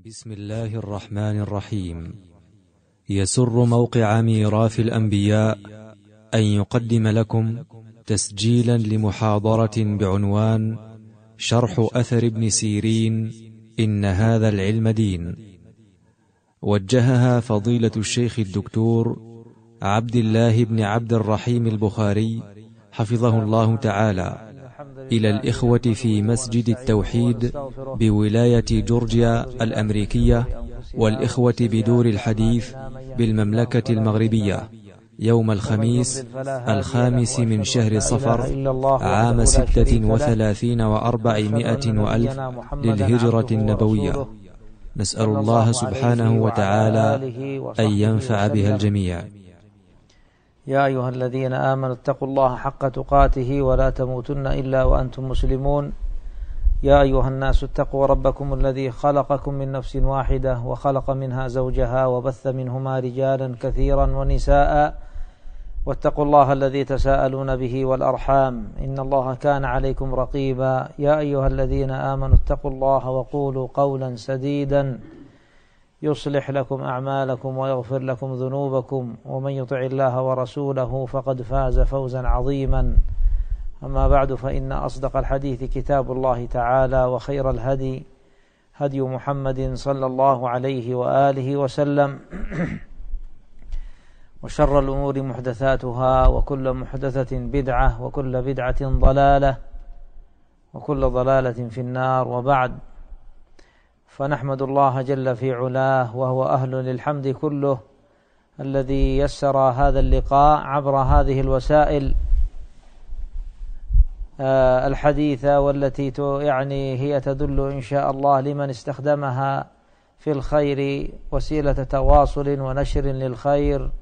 بسم الله الرحمن الرحيم. يسر موقع ميراث الأنبياء أن يقدم لكم تسجيلا لمحاضرة بعنوان شرح أثر ابن سيرين إن هذا العلم دين، وجهها فضيلة الشيخ الدكتور عبد الله بن عبد الرحيم البخاري حفظه الله تعالى إلى الإخوة في مسجد التوحيد بولاية جورجيا الأمريكية والإخوة بدور الحديث بالمملكة المغربية يوم الخميس 5 من شهر صفر عام 36 و400 وألف للهجرة النبوية. نسأل الله سبحانه وتعالى أن ينفع بها الجميع. يا أيها الذين آمنوا اتقوا الله حق تقاته ولا تموتن إلا وأنتم مسلمون. يا أيها الناس اتقوا ربكم الذي خلقكم من نفس واحدة وخلق منها زوجها وبث منهما رجالا كثيرا ونساء، واتقوا الله الذي تساءلون به والأرحام إن الله كان عليكم رقيبا. يا أيها الذين آمنوا اتقوا الله وقولوا قولا سديدا يصلح لكم أعمالكم ويغفر لكم ذنوبكم، ومن يطع الله ورسوله فقد فاز فوزا عظيما. أما بعد، فإن أصدق الحديث كتاب الله تعالى، وخير الهدي هدي محمد صلى الله عليه وآله وسلم، وشر الأمور محدثاتها، وكل محدثة بدعة، وكل بدعة ضلالة، وكل ضلالة في النار. وبعد، فنحمد الله جل في علاه وهو أهل للحمد كله، الذي يسر هذا اللقاء عبر هذه الوسائل الحديثة، والتي هي تدل إن شاء الله لمن استخدمها في الخير وسيلة تواصل ونشر للخير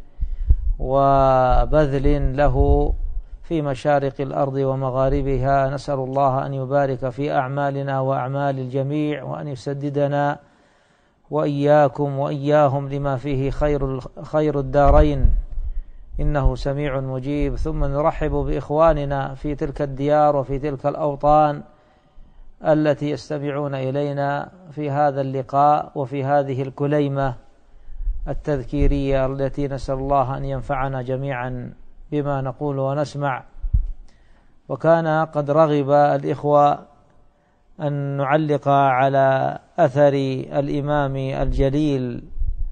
وبذل له في مشارق الأرض ومغاربها. نسأل الله أن يبارك في أعمالنا وأعمال الجميع، وأن يسددنا وإياكم وإياهم لما فيه خير الدارين، إنه سميع مجيب. ثم نرحب بإخواننا في تلك الديار وفي تلك الأوطان التي يستمعون إلينا في هذا اللقاء وفي هذه الكليمة التذكيرية التي نسأل الله أن ينفعنا جميعا بما نقول ونسمع. وكان قد رغب الإخوة أن نعلق على أثر الإمام الجليل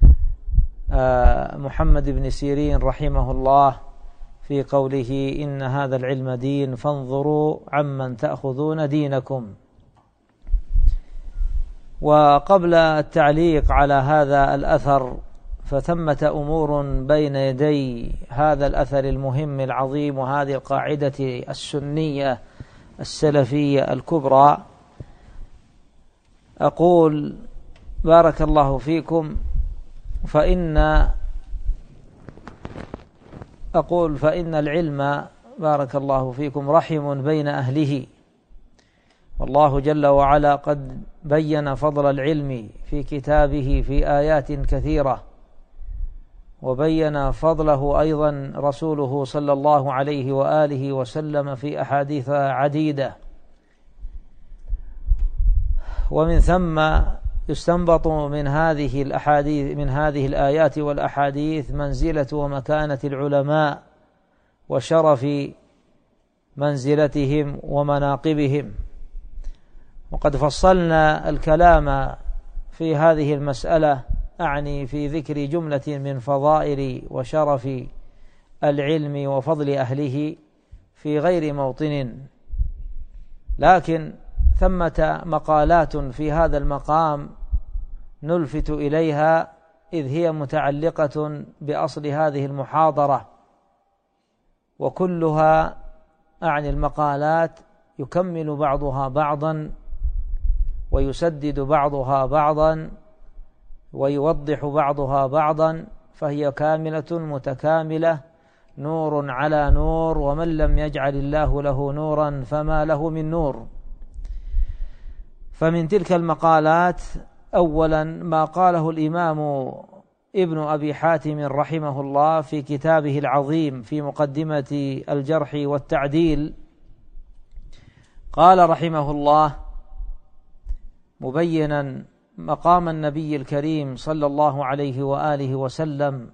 محمد بن سيرين رحمه الله في قوله إن هذا العلم دين فانظروا عمن تأخذون دينكم. وقبل التعليق على هذا الأثر، فثمة أمور بين يدي هذا الأثر المهم العظيم وهذه القاعدة السنية السلفية الكبرى. أقول بارك الله فيكم، فإن العلم بارك الله فيكم رحم بين أهله، والله جل وعلا قد بين فضل العلم في كتابه في آيات كثيرة، وبين فضله أيضا رسوله صلى الله عليه وآله وسلم في أحاديث عديدة. ومن ثم يستنبط من هذه الآيات والأحاديث منزلة ومكانة العلماء وشرف منزلتهم ومناقبهم. وقد فصلنا الكلام في هذه المسألة، أعني في ذكر جملة من فضائل وشرف العلم وفضل أهله في غير موطن، لكن ثمة مقالات في هذا المقام نلفت إليها، إذ هي متعلقة بأصل هذه المحاضرة، وكلها أعني المقالات يكمل بعضها بعضا ويسدد بعضها بعضا ويوضح بعضها بعضا، فهي كاملة متكاملة، نور على نور، ومن لم يجعل الله له نورا فما له من نور. فمن تلك المقالات أولا ما قاله الإمام ابن أبي حاتم رحمه الله في كتابه العظيم في مقدمة الجرح والتعديل. قال رحمه الله مبينا مقام النبي الكريم صلى الله عليه وآله وسلم،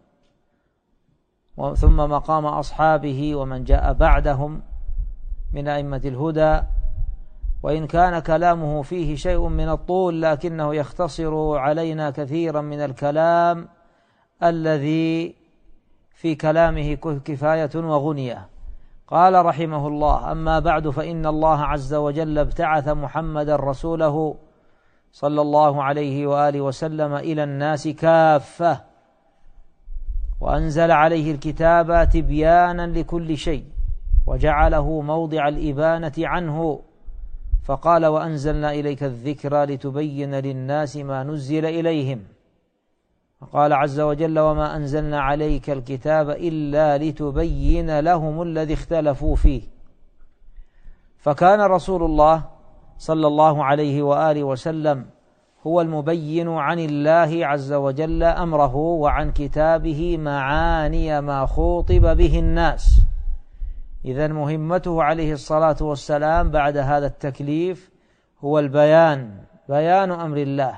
ثم مقام أصحابه ومن جاء بعدهم من أئمة الهدى. وإن كان كلامه فيه شيء من الطول لكنه يختصر علينا كثيرا من الكلام الذي في كلامه كفاية وغنية. قال رحمه الله: أما بعد، فإن الله عز وجل ابتعث محمدا رسوله صلى الله عليه وآله وسلم إلى الناس كافة، وأنزل عليه الكتاب تبيانا لكل شيء، وجعله موضع الإبانة عنه، فقال: وأنزلنا إليك الذكر لتبين للناس ما نزل إليهم. وقال عز وجل: وما أنزلنا عليك الكتاب إلا لتبين لهم الذي اختلفوا فيه. فكان رسول الله صلى الله عليه وآله وسلم هو المبين عن الله عز وجل أمره وعن كتابه معاني ما خوطب به الناس. إذن مهمته عليه الصلاة والسلام بعد هذا التكليف هو البيان، بيان أمر الله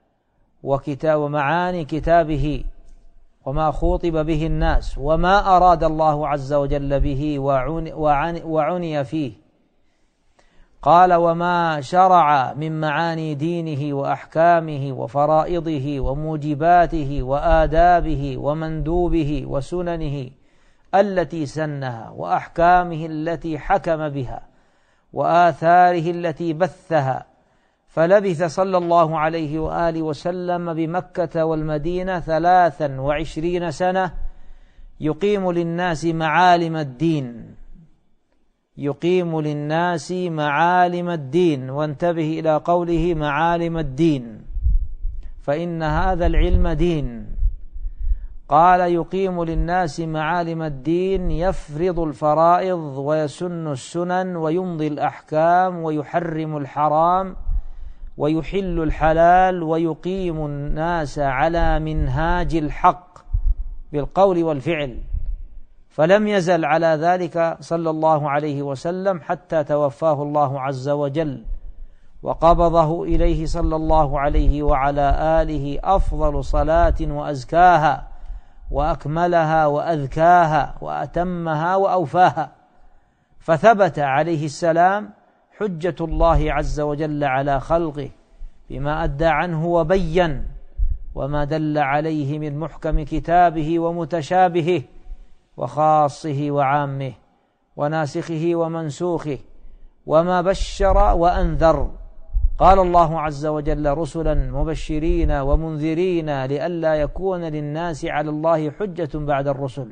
ومعاني كتابه وما خوطب به الناس وما أراد الله عز وجل به وعني فيه. قال: وما شرع من معاني دينه وأحكامه وفرائضه وموجباته وآدابه ومندوبه وسننه التي سنها وأحكامه التي حكم بها وآثاره التي بثها. فلبث صلى الله عليه وآله وسلم بمكة والمدينة 23 سنة يقيم للناس معالم الدين، يقيم للناس معالم الدين. وانتبه إلى قوله معالم الدين، فإن هذا العلم دين. قال: يقيم للناس معالم الدين، يفرض الفرائض ويسن السنن ويمضي الأحكام ويحرم الحرام ويحل الحلال، ويقيم الناس على منهاج الحق بالقول والفعل. فلم يزل على ذلك صلى الله عليه وسلم حتى توفاه الله عز وجل، وقبضه إليه صلى الله عليه وعلى آله أفضل صلاة وأزكاها وأكملها وأذكاها وأتمها وأوفاها. فثبت عليه السلام حجة الله عز وجل على خلقه بما أدى عنه وبين، وما دل عليه من محكم كتابه ومتشابهه وخاصه وعامه وناسخه ومنسوخه، وما بشر وأنذر. قال الله عز وجل: رسلا مبشرين ومنذرين لئلا يكون للناس على الله حجة بعد الرسل.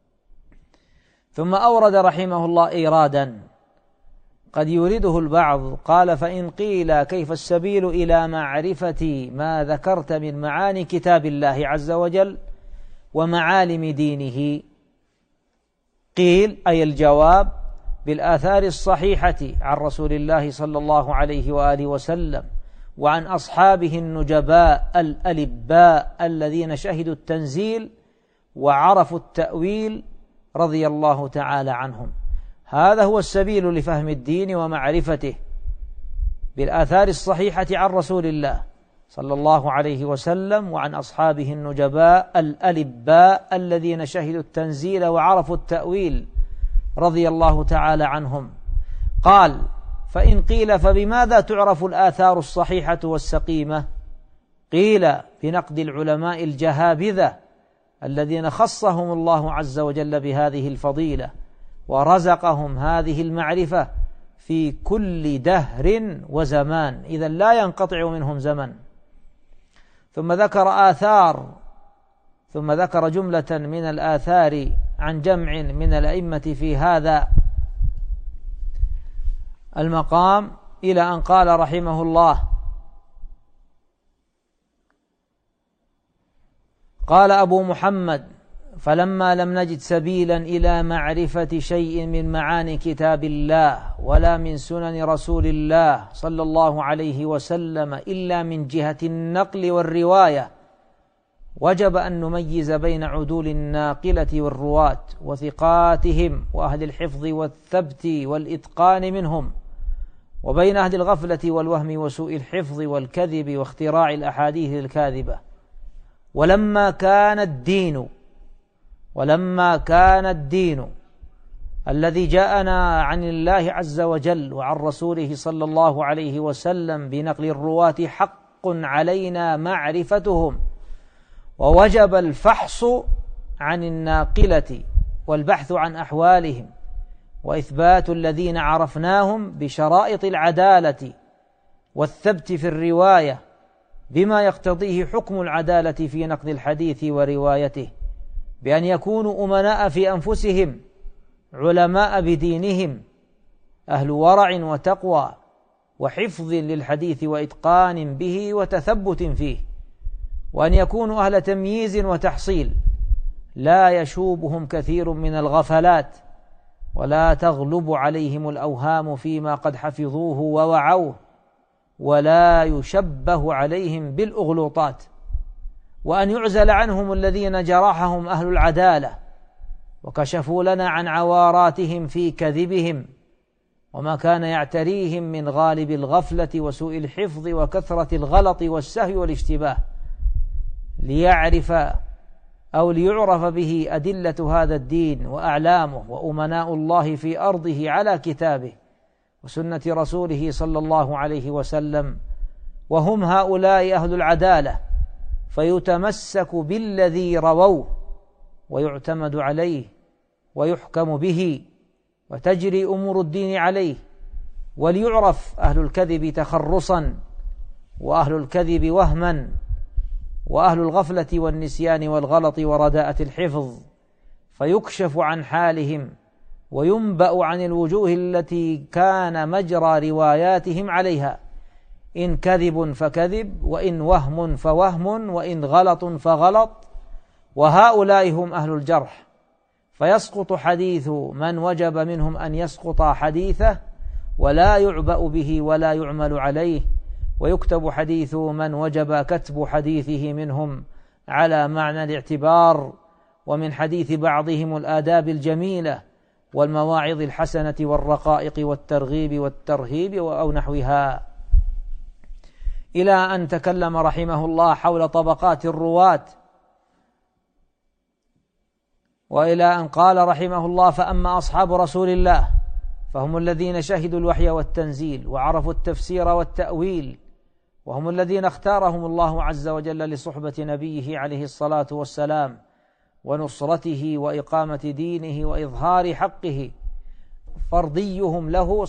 ثم أورد رحمه الله إيرادا قد يورده البعض. قال: فإن قيل كيف السبيل إلى معرفة ما ذكرت من معاني كتاب الله عز وجل ومعالم دينه؟ قيل: أي الجواب بالآثار الصحيحة عن رسول الله صلى الله عليه وآله وسلم وعن أصحابه النجباء الألباء الذين شهدوا التنزيل وعرفوا التأويل رضي الله تعالى عنهم. هذا هو السبيل لفهم الدين ومعرفته، بالآثار الصحيحة عن رسول الله صلى الله عليه وسلم وعن أصحابه النجباء الألباء الذين شهدوا التنزيل وعرفوا التأويل رضي الله تعالى عنهم. قال: فإن قيل فبماذا تعرف الآثار الصحيحة والسقيمة؟ قيل: بنقد العلماء الجهابذة الذين خصهم الله عز وجل بهذه الفضيلة ورزقهم هذه المعرفة في كل دهر وزمان، إذا لا ينقطع منهم زمن. ثم ذكر جملة من الآثار عن جمع من الأئمة في هذا المقام إلى أن قال رحمه الله: قال أبو محمد: فلما لم نجد سبيلا إلى معرفة شيء من معاني كتاب الله ولا من سنن رسول الله صلى الله عليه وسلم إلا من جهة النقل والرواية، وجب أن نميز بين عدول الناقلة والرواة وثقاتهم وأهل الحفظ والثبت والإتقان منهم، وبين أهل الغفلة والوهم وسوء الحفظ والكذب واختراع الأحاديث الكاذبة. ولما كان الدين الذي جاءنا عن الله عز وجل وعن رسوله صلى الله عليه وسلم بنقل الرواة حق علينا معرفتهم، ووجب الفحص عن الناقلة والبحث عن أحوالهم، وإثبات الذين عرفناهم بشرائط العدالة والثبت في الرواية بما يقتضيه حكم العدالة في نقل الحديث وروايته، بأن يكونوا أمناء في أنفسهم، علماء بدينهم، أهل ورع وتقوى وحفظ للحديث وإتقان به وتثبت فيه، وأن يكونوا أهل تمييز وتحصيل، لا يشوبهم كثير من الغفلات، ولا تغلب عليهم الأوهام فيما قد حفظوه ووعوه، ولا يشبه عليهم بالأغلوطات، وأن يعزل عنهم الذين جرحهم أهل العدالة وكشفوا لنا عن عواراتهم في كذبهم وما كان يعتريهم من غالب الغفلة وسوء الحفظ وكثرة الغلط والسهو والاشتباه، ليعرف به أدلة هذا الدين وأعلامه وأمناء الله في أرضه على كتابه وسنة رسوله صلى الله عليه وسلم، وهم هؤلاء أهل العدالة، فيتمسك بالذي رووه ويعتمد عليه ويحكم به وتجري أمور الدين عليه، وليعرف أهل الكذب تخرصا، وأهل الكذب وهما، وأهل الغفلة والنسيان والغلط ورداءة الحفظ، فيكشف عن حالهم وينبأ عن الوجوه التي كان مجرى رواياتهم عليها، إن كذب فكذب، وإن وهم فوهم، وإن غلط فغلط، وهؤلاء هم أهل الجرح، فيسقط حديث من وجب منهم أن يسقط حديثه ولا يعبأ به ولا يعمل عليه، ويكتب حديث من وجب كتب حديثه منهم على معنى الاعتبار، ومن حديث بعضهم الآداب الجميلة والمواعظ الحسنة والرقائق والترغيب والترهيب أو نحوها، إلى أن تكلم رحمه الله حول طبقات الرواة، وإلى أن قال رحمه الله: فأما أصحاب رسول الله فهم الذين شهدوا الوحي والتنزيل وعرفوا التفسير والتأويل، وهم الذين اختارهم الله عز وجل لصحبة نبيه عليه الصلاة والسلام ونصرته وإقامة دينه وإظهار حقه، فرضيهم له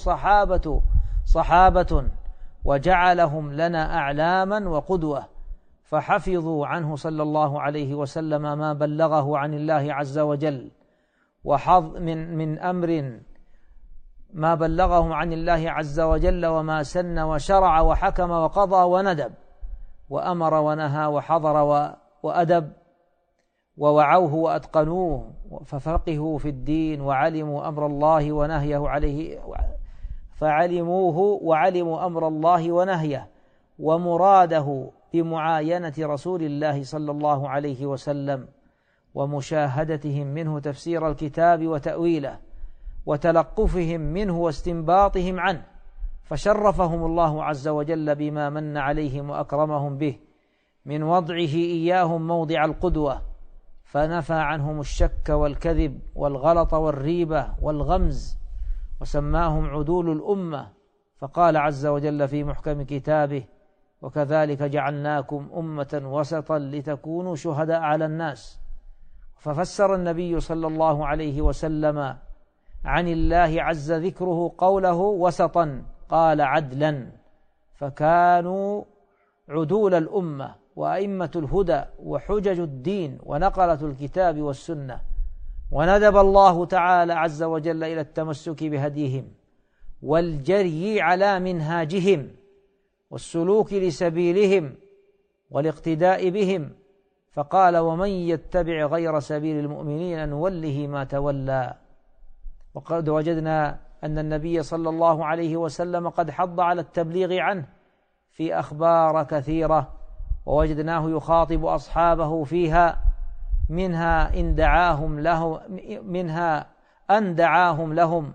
صحابة وجعلهم لنا أعلاما وقدوة، فحفظوا عنه صلى الله عليه وسلم ما بلغه عن الله عز وجل، من أمر ما بلغه عن الله عز وجل، وما سن وشرع وحكم وقضى وندب، وأمر ونهى وحضر وأدب، ووعوه وأتقنوه، ففقهوا في الدين وعلموا أمر الله ونهيه عليه، فعلموه وعلموا أمر الله ونهيه ومراده بمعاينة رسول الله صلى الله عليه وسلم ومشاهدتهم منه تفسير الكتاب وتأويله وتلقفهم منه واستنباطهم عنه، فشرفهم الله عز وجل بما من عليهم وأكرمهم به من وضعه إياهم موضع القدوة، فنفى عنهم الشك والكذب والغلط والريبة والغمز، وسماهم عدول الأمة، فقال عز وجل في محكم كتابه: وكذلك جعلناكم أمة وسطا لتكونوا شهداء على الناس. ففسر النبي صلى الله عليه وسلم عن الله عز ذكره قوله وسطا، قال عدلا، فكانوا عدول الأمة وأئمة الهدى وحجج الدين ونقلة الكتاب والسنة، وندب الله تعالى عز وجل إلى التمسك بهديهم والجري على منهاجهم والسلوك لسبيلهم والاقتداء بهم، فقال: ومن يتبع غير سبيل المؤمنين نوله ما تولى. وقد وجدنا أن النبي صلى الله عليه وسلم قد حض على التبليغ عنه في أخبار كثيرة، ووجدناه يخاطب أصحابه فيها، منها أن دعاهم لهم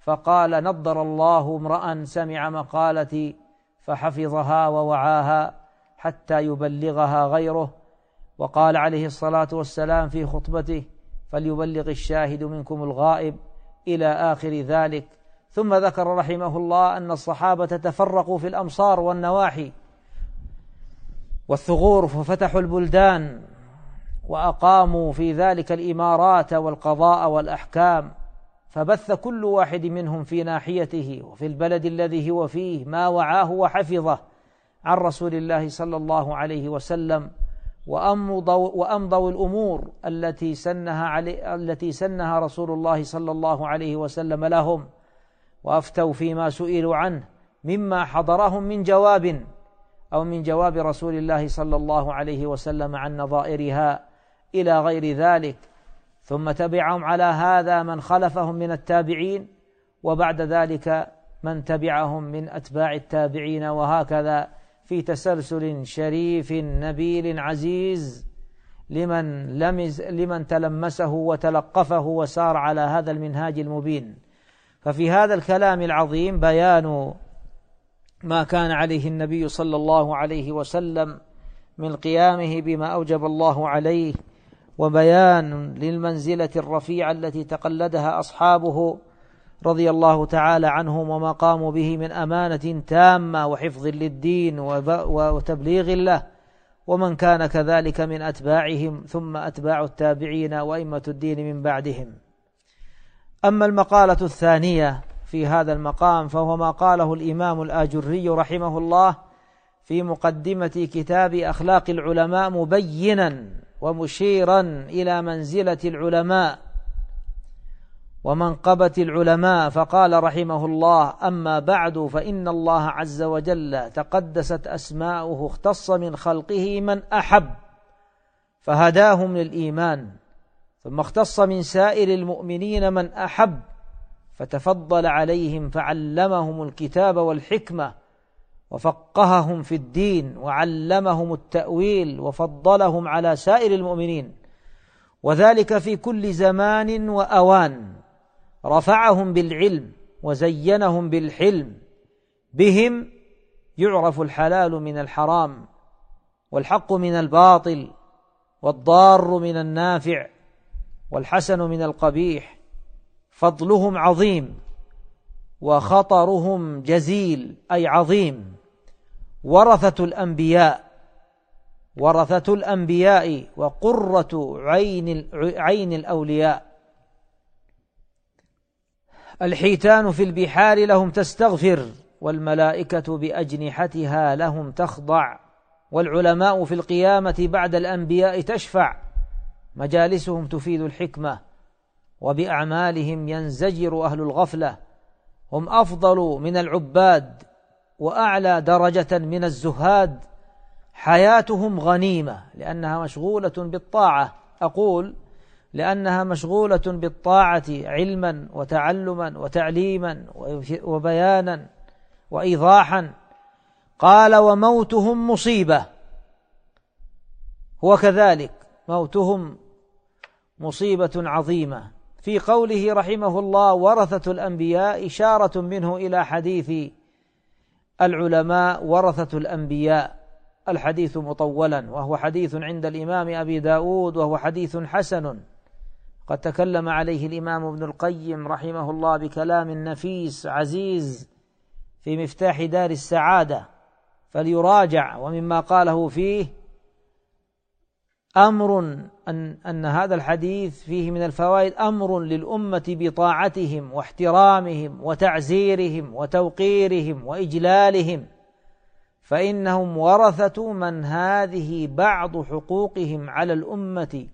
فقال: نضر الله امرأ سمع مقالتي فحفظها ووعاها حتى يبلغها غيره. وقال عليه الصلاة والسلام في خطبته: فليبلغ الشاهد منكم الغائب، إلى آخر ذلك. ثم ذكر رحمه الله أن الصحابة تفرقوا في الأمصار والنواحي والثغور ففتحوا البلدان وأقاموا في ذلك الإمارات والقضاء والأحكام، فبث كل واحد منهم في ناحيته وفي البلد الذي هو فيه ما وعاه وحفظه عن رسول الله صلى الله عليه وسلم، وأمضوا الأمور التي سنها رسول الله صلى الله عليه وسلم لهم، وأفتوا فيما سئلوا عنه مما حضرهم من جواب أو من جواب رسول الله صلى الله عليه وسلم عن نظائرها إلى غير ذلك. ثم تبعهم على هذا من خلفهم من التابعين، وبعد ذلك من تبعهم من أتباع التابعين، وهكذا في تسلسل شريف نبيل عزيز لمن تلمسه وتلقفه وسار على هذا المنهاج المبين. ففي هذا الكلام العظيم بيان ما كان عليه النبي صلى الله عليه وسلم من قيامه بما أوجب الله عليه، وبيان للمنزلة الرفيعة التي تقلدها أصحابه رضي الله تعالى عنهم وما قاموا به من أمانة تامة وحفظ للدين وتبليغ له، ومن كان كذلك من أتباعهم ثم أتباع التابعين وأئمة الدين من بعدهم. أما المقالة الثانية في هذا المقام فهو ما قاله الإمام الآجري رحمه الله في مقدمة كتاب أخلاق العلماء، مبينا ومشيرا إلى منزلة العلماء ومنقبة العلماء، فقال رحمه الله: أما بعد، فإن الله عز وجل تقدست أسماؤه اختص من خلقه من أحب فهداهم للإيمان، ثم اختص من سائر المؤمنين من أحب فتفضل عليهم فعلمهم الكتاب والحكمة وفقههم في الدين وعلمهم التأويل وفضلهم على سائر المؤمنين، وذلك في كل زمان وأوان. رفعهم بالعلم وزينهم بالحلم، بهم يعرف الحلال من الحرام والحق من الباطل والضار من النافع والحسن من القبيح. فضلهم عظيم وخطرهم جزيل أي عظيم. ورثة الأنبياء وقرة عين الأولياء. الحيتان في البحار لهم تستغفر، والملائكة بأجنحتها لهم تخضع، والعلماء في القيامة بعد الأنبياء تشفع، مجالسهم تفيد الحكمة، وبأعمالهم ينزجر أهل الغفلة. هم أفضل من العباد وأعلى درجة من الزهاد. حياتهم غنيمة لأنها مشغولة بالطاعة، أقول لأنها مشغولة بالطاعة علما وتعلما وتعليما وبيانا وإيضاحا. قال: وموتهم مصيبة، هو كذلك موتهم مصيبة عظيمة. في قوله رحمه الله ورثة الأنبياء إشارة منه إلى حديث العلماء ورثة الأنبياء، الحديث مطولا، وهو حديث عند الإمام أبي داود، وهو حديث حسن قد تكلم عليه الإمام ابن القيم رحمه الله بكلام نفيس عزيز في مفتاح دار السعادة، فليراجع. ومما قاله فيه أمر أن هذا الحديث فيه من الفوائد أمر للأمة بطاعتهم واحترامهم وتعزيرهم وتوقيرهم وإجلالهم، فإنهم ورثة من هذه بعض حقوقهم على الأمة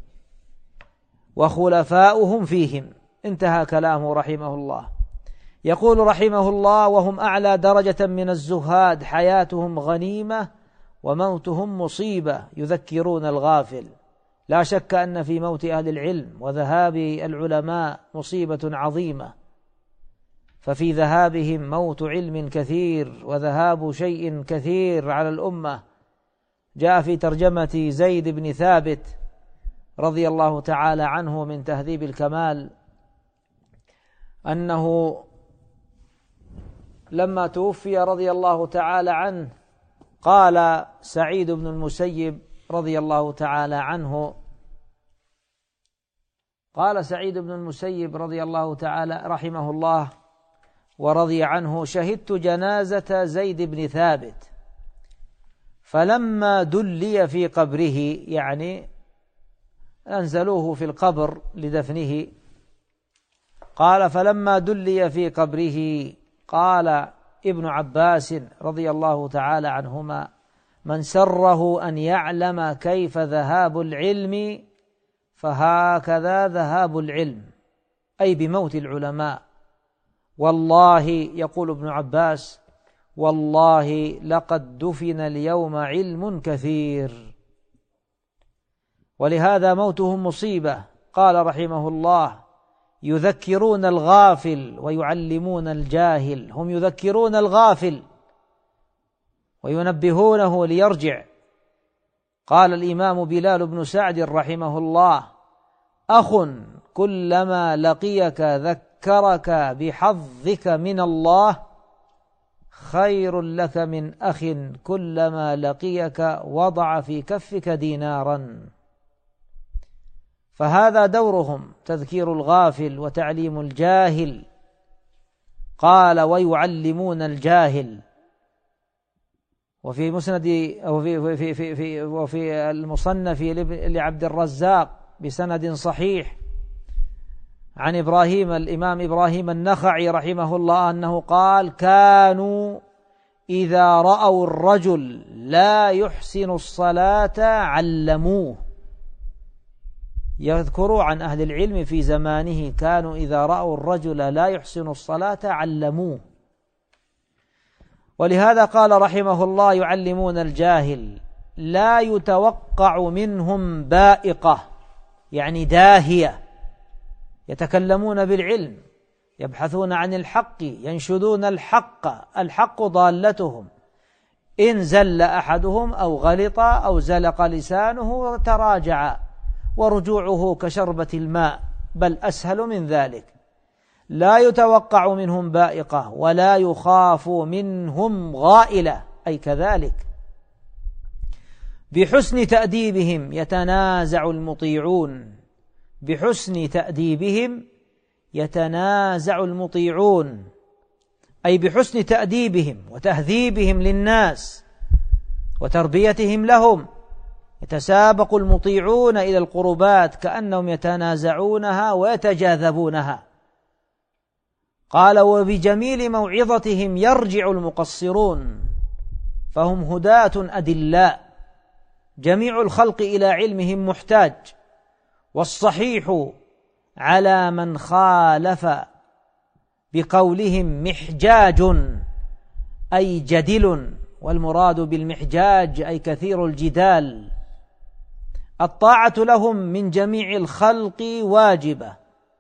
وخلفاؤهم فيهم. انتهى كلامه رحمه الله. يقول رحمه الله: وهم أعلى درجة من الزهاد، حياتهم غنيمة وموتهم مصيبة، يذكرون الغافل. لا شك أن في موت أهل العلم وذهاب العلماء مصيبة عظيمة، ففي ذهابهم موت علم كثير وذهاب شيء كثير على الأمة. جاء في ترجمة زيد بن ثابت رضي الله تعالى عنه من تهذيب الكمال أنه لما توفي رضي الله تعالى عنه قال سعيد بن المسيب رضي الله تعالى عنه، قال سعيد بن المسيب رضي الله تعالى رحمه الله ورضي عنه: شهدت جنازة زيد بن ثابت فلما دلي في قبره، يعني أنزلوه في القبر لدفنه، قال: فلما دلي في قبره قال ابن عباس رضي الله تعالى عنهما: من سره أن يعلم كيف ذهاب العلم فهكذا ذهاب العلم، أي بموت العلماء. والله، يقول ابن عباس: والله لقد دفن اليوم علم كثير. ولهذا موتهم مصيبة. قال رحمه الله: يذكرون الغافل ويعلمون الجاهل. هم يذكرون الغافل وينبهونه ليرجع. قال الإمام بلال بن سعد رحمه الله: أخ كلما لقيك ذكرك بحظك من الله خير لك من أخ كلما لقيك وضع في كفك دينارا. فهذا دورهم، تذكير الغافل وتعليم الجاهل. قال: ويعلمون الجاهل. وفي مسند وفي المصنف لعبد الرزاق بسند صحيح عن الإمام إبراهيم النخعي رحمه الله أنه قال: كانوا إذا رأوا الرجل لا يحسن الصلاة علموه. يذكروا عن أهل العلم في زمانه كانوا إذا رأوا الرجل لا يحسن الصلاة علموه. ولهذا قال رحمه الله: يعلمون الجاهل. لا يتوقع منهم بائقة، يعني داهية، يتكلمون بالعلم، يبحثون عن الحق، ينشدون الحق ضالتهم. إن زل أحدهم أو غلط أو زلق لسانه تراجع، ورجوعه كشربة الماء، بل أسهل من ذلك. لا يتوقع منهم بائقة ولا يخاف منهم غائلة، أي كذلك. بحسن تأديبهم يتنازع المطيعون. بحسن تأديبهم يتنازع المطيعون، أي بحسن تأديبهم وتهذيبهم للناس وتربيتهم لهم يتسابق المطيعون إلى القربات كأنهم يتنازعونها ويتجاذبونها. قال: وبجميل موعظتهم يرجع المقصرون، فهم هداة أدلاء. جميع الخلق إلى علمهم محتاج، والصحيح على من خالف بقولهم محجاج، أي جدل، والمراد بالمحجاج أي كثير الجدال. الطاعة لهم من جميع الخلق واجبة.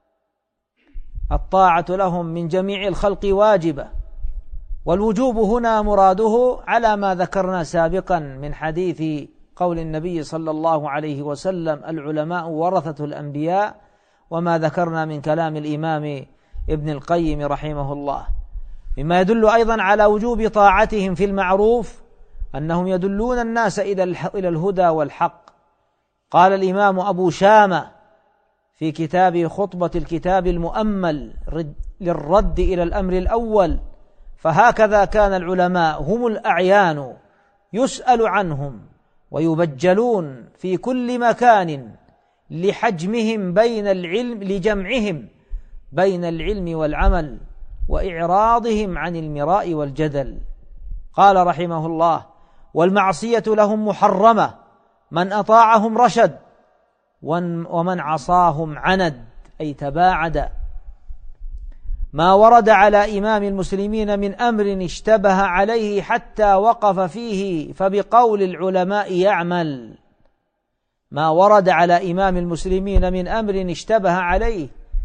الطاعة لهم من جميع الخلق واجبة، والوجوب هنا مراده على ما ذكرنا سابقا من حديث قول النبي صلى الله عليه وسلم: العلماء ورثة الأنبياء، وما ذكرنا من كلام الإمام ابن القيم رحمه الله. مما يدل أيضا على وجوب طاعتهم في المعروف أنهم يدلون الناس إلى الهدى والحق. قال الإمام أبو شامة في كتاب خطبة الكتاب المؤمل للرد إلى الأمر الأول: فهكذا كان العلماء هم الأعيان يسأل عنهم ويبجلون في كل مكان لحجمهم لجمعهم بين العلم والعمل وإعراضهم عن المراء والجدل. قال رحمه الله: والمعصية لهم محرمة، من أطاعهم رشد ومن عصاهم عند، أي تباعد. ما ورد على إمام المسلمين من أمر اشتبه عليه حتى وقف فيه فبقول العلماء يعمل. ما ورد على إمام المسلمين من أمر اشتبه عليه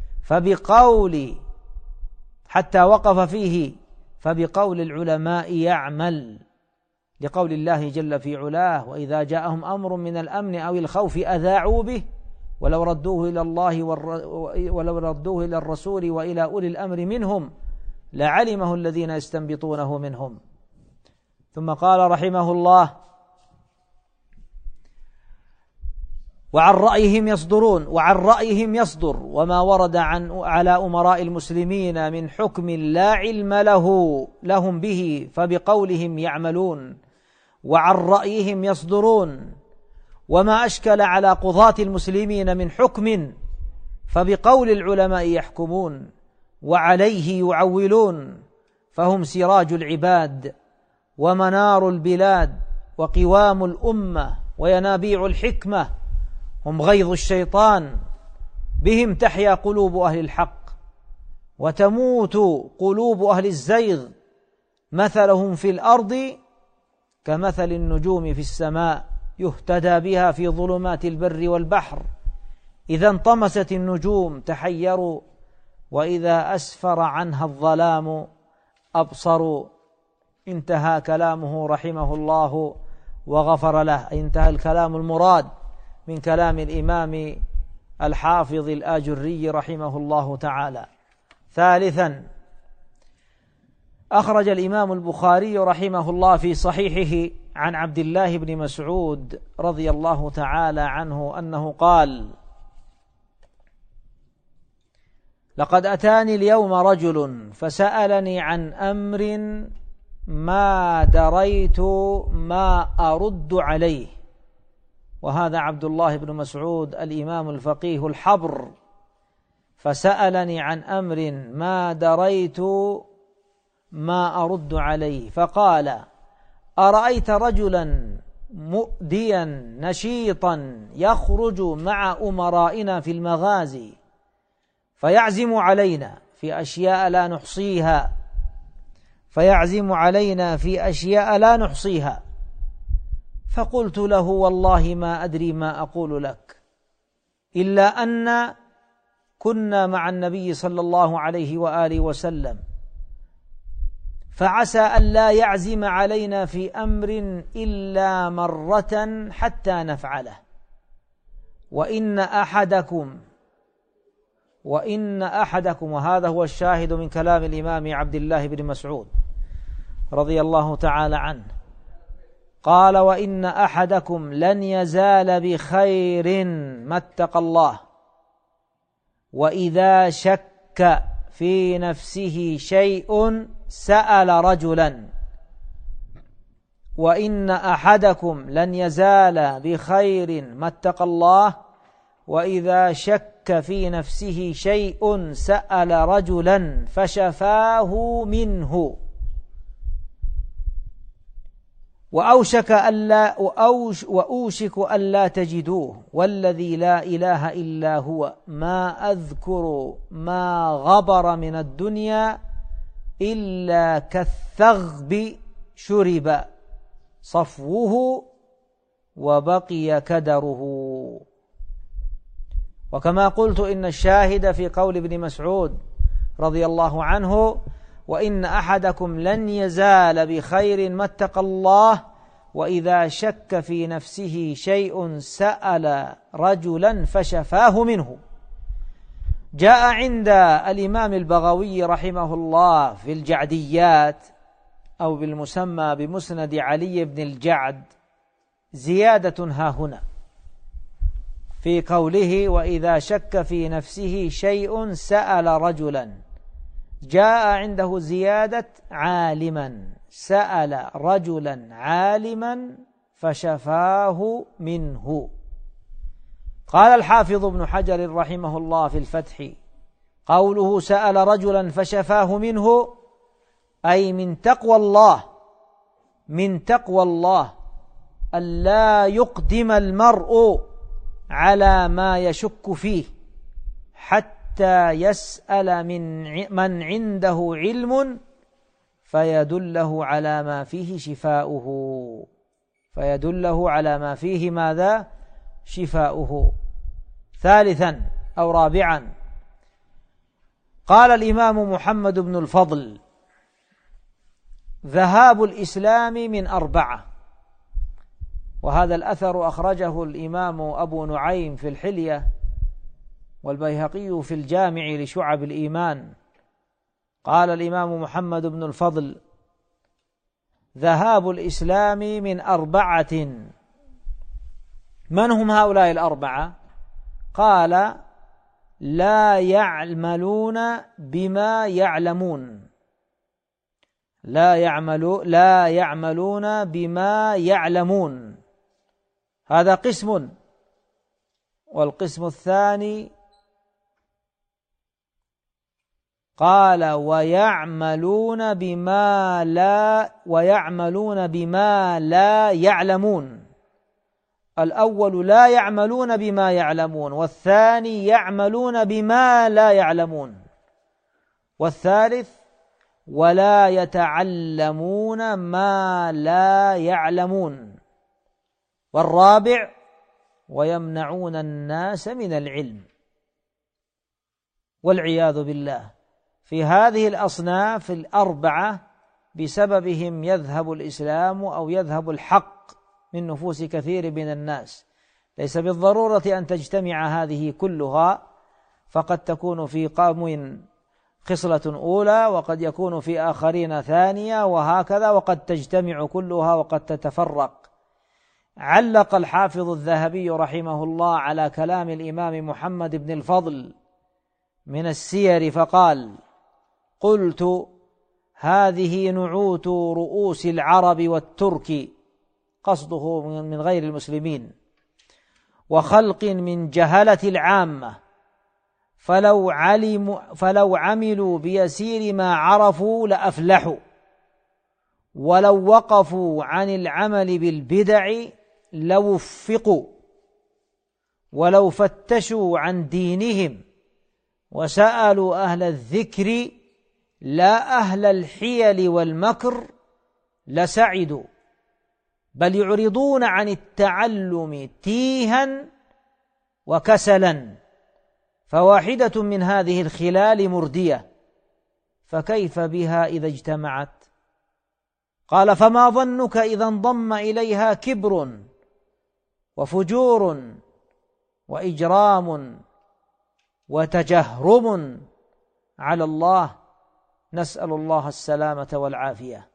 حتى وقف فيه فبقول العلماء يعمل، لقول الله جل في علاه: وإذا جاءهم أمر من الأمن أو الخوف أذاعوا به ولو ردوه إلى الله ولو ردوه إلى الرسول وإلى أولي الأمر منهم لعلمه الذين يستنبطونه منهم. ثم قال رحمه الله: وعن رأيهم يصدر وما ورد على أمراء المسلمين من حكم لا علم لهم به فبقولهم يعملون، وعن رأيهم يصدرون وما أشكل على قضاة المسلمين من حكم فبقول العلماء يحكمون، وعليه يعولون، فهم سراج العباد ومنار البلاد وقوام الأمة وينابيع الحكمة، هم غيظ الشيطان، بهم تحيا قلوب أهل الحق وتموت قلوب أهل الزيغ، مثلهم في الأرض كمثل النجوم في السماء يهتدى بها في ظلمات البر والبحر، إذا انطمست النجوم تحيروا، وإذا أسفر عنها الظلام أبصروا. انتهى كلامه رحمه الله وغفر له، انتهى الكلام المراد من كلام الإمام الحافظ الآجري رحمه الله تعالى. ثالثا، أخرج الإمام البخاري رحمه الله في صحيحه عن عبد الله بن مسعود رضي الله تعالى عنه أنه قال: لقد أتاني اليوم رجل فسألني عن أمر ما دريت ما أرد عليه. وهذا عبد الله بن مسعود الإمام الفقيه الحبر، فسألني عن أمر ما دريت ما أرد عليه، فقال: أرأيت رجلا مؤديا نشيطا يخرج مع أمرائنا في المغازي فيعزم علينا في أشياء لا نحصيها، فقلت له: والله ما أدري ما أقول لك، إلا أن كنا مع النبي صلى الله عليه وآله وسلم، فعسى أن لا يعزم علينا في أمر إلا مرة حتى نفعله، وإن أحدكم وهذا هو الشاهد من كلام الإمام عبد الله بن مسعود رضي الله تعالى عنه، قال: وإن أحدكم لن يزال بخير ما اتقى الله، وإذا شك في نفسه شيء سأل رجلا. وإن أحدكم لن يزال بخير ما اتقى الله، وإذا شك في نفسه شيء سأل رجلا فشفاه منه، وأوشك ألا تجدوه، والذي لا إله إلا هو ما أذكر ما غبر من الدنيا إلا كالثغب شرب صفوه وبقي كدره. وكما قلت إن الشاهد في قول ابن مسعود رضي الله عنه: وإن أحدكم لن يزال بخير ما اتقى الله، وإذا شك في نفسه شيء سأل رجلا فشفاه منه. جاء عند الإمام البغوي رحمه الله في الجعديات أو بالمسمى بمسند علي بن الجعد زيادة هاهنا في قوله: وإذا شك في نفسه شيء سأل رجلا، جاء عنده زيادة عالما، سأل رجلا عالما فشفاه منه. قال الحافظ ابن حجر رحمه الله في الفتح: قوله سأل رجلا فشفاه منه أي من تقوى الله ألا يقدم المرء على ما يشك فيه حتى يسأل من عنده علم فيدله على ما فيه شفاؤه، فيدله على ما فيه ماذا؟ شفاؤه. ثالثا أو رابعا، قال الإمام محمد بن الفضل: ذهاب الإسلام من 4، وهذا الأثر أخرجه الإمام أبو نعيم في الحلية والبيهقي في الجامع لشعب الإيمان قال الإمام محمد بن الفضل: ذهاب الإسلام من 4. من هم هؤلاء ال4؟ قال: لا يعملون بما يعلمون، لا يعملون بما يعلمون، هذا قسم. والقسم الثاني قال: ويعملون بما لا يعلمون. الأول لا يعملون بما يعلمون، والثاني يعملون بما لا يعلمون، والثالث ولا يتعلمون ما لا يعلمون، والرابع ويمنعون الناس من العلم. والعياذ بالله، في هذه الأصناف ال4 بسببهم يذهب الإسلام أو يذهب الحق من نفوس كثير من الناس. ليس بالضرورة أن تجتمع هذه كلها، فقد تكون في قوم خصلة أولى، وقد يكون في آخرين ثانية، وهكذا، وقد تجتمع كلها وقد تتفرق. علق الحافظ الذهبي رحمه الله على كلام الإمام محمد بن الفضل من السير فقال: قلت: هذه نعوت رؤوس العرب والترك، قصده من غير المسلمين، وخلق من جهلة العامة، فلو عملوا بيسير ما عرفوا لأفلحوا، ولو وقفوا عن العمل بالبدع لوفقوا، ولو فتشوا عن دينهم وسألوا أهل الذكر لا أهل الحيل والمكر لسعدوا، بل يعرضون عن التعلم تيها وكسلا، فواحدة من هذه الخلال مردية، فكيف بها إذا اجتمعت؟ قال: فما ظنك إذا انضم إليها كبر وفجور وإجرام وتجهرم على الله، نسأل الله السلامة والعافية.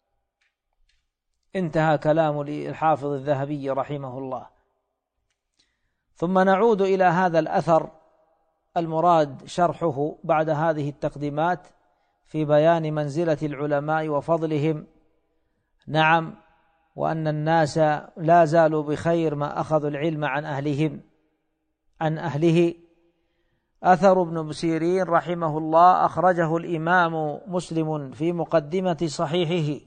انتهى كلام الحافظ الذهبي رحمه الله. ثم نعود إلى هذا الأثر المراد شرحه بعد هذه التقديمات في بيان منزلة العلماء وفضلهم. نعم، وأن الناس لا زالوا بخير ما أخذوا العلم عن أهله. أثر ابن سيرين رحمه الله أخرجه الإمام مسلم في مقدمة صحيحه،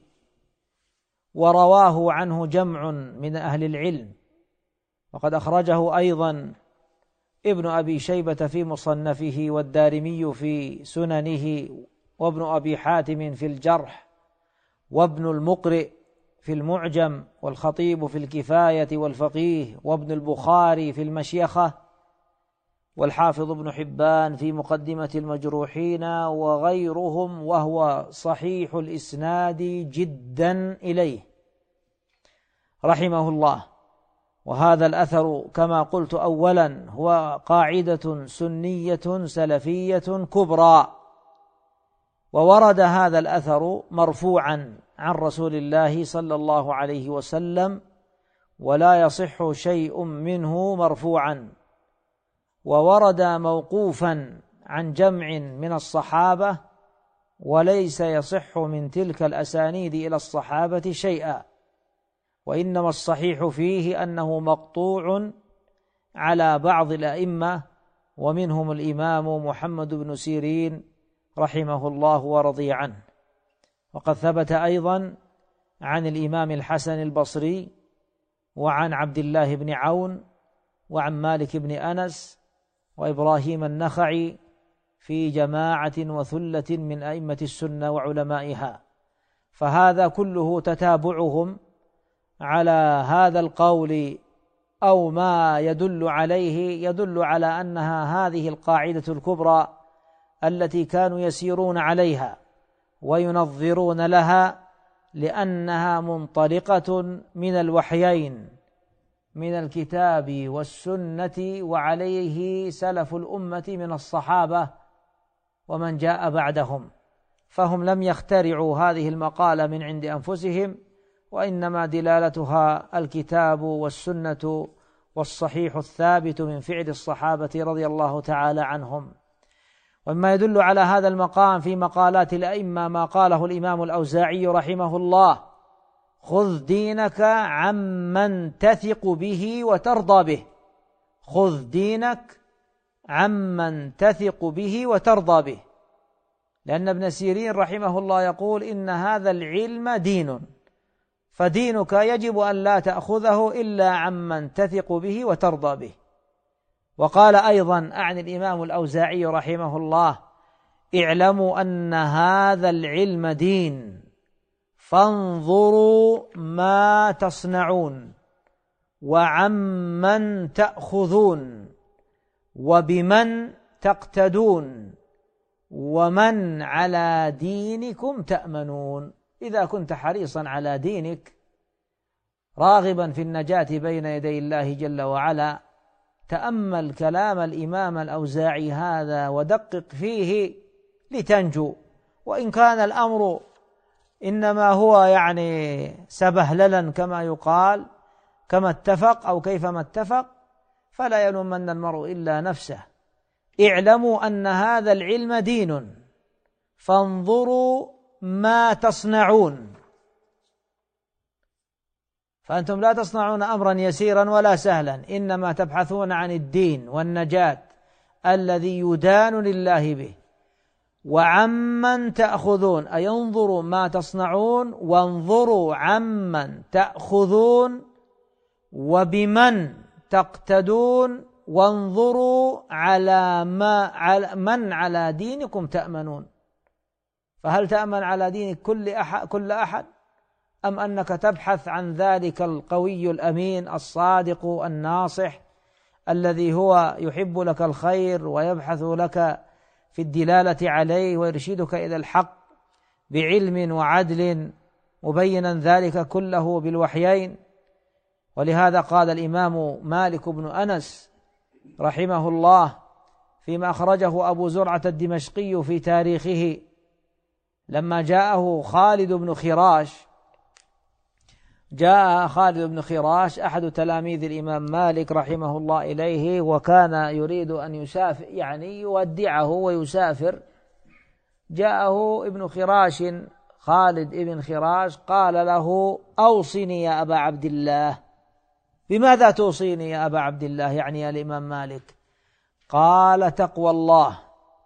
ورواه عنه جمع من أهل العلم، وقد أخرجه أيضا ابن أبي شيبة في مصنفه، والدارمي في سننه، وابن أبي حاتم في الجرح، وابن المقرئ في المعجم، والخطيب في الكفاية والفقيه، وابن البخاري في المشيخة، والحافظ ابن حبان في مقدمة المجروحين، وغيرهم، وهو صحيح الإسناد جدا إليه رحمه الله. وهذا الأثر كما قلت أولا هو قاعدة سنية سلفية كبرى، وورد هذا الأثر مرفوعا عن رسول الله صلى الله عليه وسلم، ولا يصح شيء منه مرفوعا، وورد موقوفا عن جمع من الصحابة، وليس يصح من تلك الأسانيد إلى الصحابة شيئا، وإنما الصحيح فيه أنه مقطوع على بعض الأئمة، ومنهم الإمام محمد بن سيرين رحمه الله ورضي عنه. وقد ثبت أيضا عن الإمام الحسن البصري، وعن عبد الله بن عون، وعن مالك بن أنس، وإبراهيم النخعي، في جماعة وثلة من أئمة السنة وعلمائها. فهذا كله تتابعهم على هذا القول أو ما يدل عليه يدل على أنها هذه القاعدة الكبرى التي كانوا يسيرون عليها وينظرون لها، لأنها منطلقة من الوحيين، من الكتاب والسنة، وعليه سلف الأمة من الصحابة ومن جاء بعدهم. فهم لم يخترعوا هذه المقالة من عند أنفسهم، وإنما دلالتها الكتاب والسنة والصحيح الثابت من فعل الصحابة رضي الله تعالى عنهم. ومما يدل على هذا المقام في مقالات الأئمة ما قاله الإمام الأوزاعي رحمه الله: خذ دينك عمن تثق به وترضى به. خذ دينك عمن تثق به وترضى به، لأن ابن سيرين رحمه الله يقول: إن هذا العلم دين، فدينك يجب أن لا تأخذه إلا عمن تثق به وترضى به. وقال أيضا أعني الإمام الأوزاعي رحمه الله: اعلموا أن هذا العلم دين، فانظروا ما تصنعون وعمن تأخذون وبمن تقتدون ومن على دينكم تأمنون. إذا كنت حريصا على دينك راغبا في النجاة بين يدي الله جل وعلا، تأمل كلام الإمام الأوزاعي هذا ودقق فيه لتنجو. وإن كان الأمر إنما هو سبهللا كما يقال، كما اتفق أو كيفما اتفق، فلا يلومن المرء إلا نفسه. اعلموا أن هذا العلم دين، فانظروا ما تصنعون. فأنتم لا تصنعون أمرا يسيرا ولا سهلا، إنما تبحثون عن الدين والنجاة الذي يدان لله به. وعمن تأخذون، أي انظروا ما تصنعون وانظروا عمن تأخذون وبمن تقتدون وانظروا على من على دينكم تأمنون. فهل تأمن على دينك كل أحد، أم أنك تبحث عن ذلك القوي الأمين الصادق الناصح الذي هو يحب لك الخير ويبحث لك في الدلالة عليه ويرشدك إلى الحق بعلم وعدل مبينا ذلك كله بالوحيين؟ ولهذا قال الإمام مالك بن أنس رحمه الله فيما أخرجه أبو زرعة الدمشقي في تاريخه لما جاءه خالد بن خراش. جاء خالد بن خراش أحد تلاميذ الإمام مالك رحمه الله إليه، وكان يريد أن يسافر يودعه ويسافر. جاءه ابن خراش خالد ابن خراش قال له: أوصني يا أبا عبد الله. بماذا توصيني يا أبا عبد الله؟ يعني الإمام مالك. قال: تقوى الله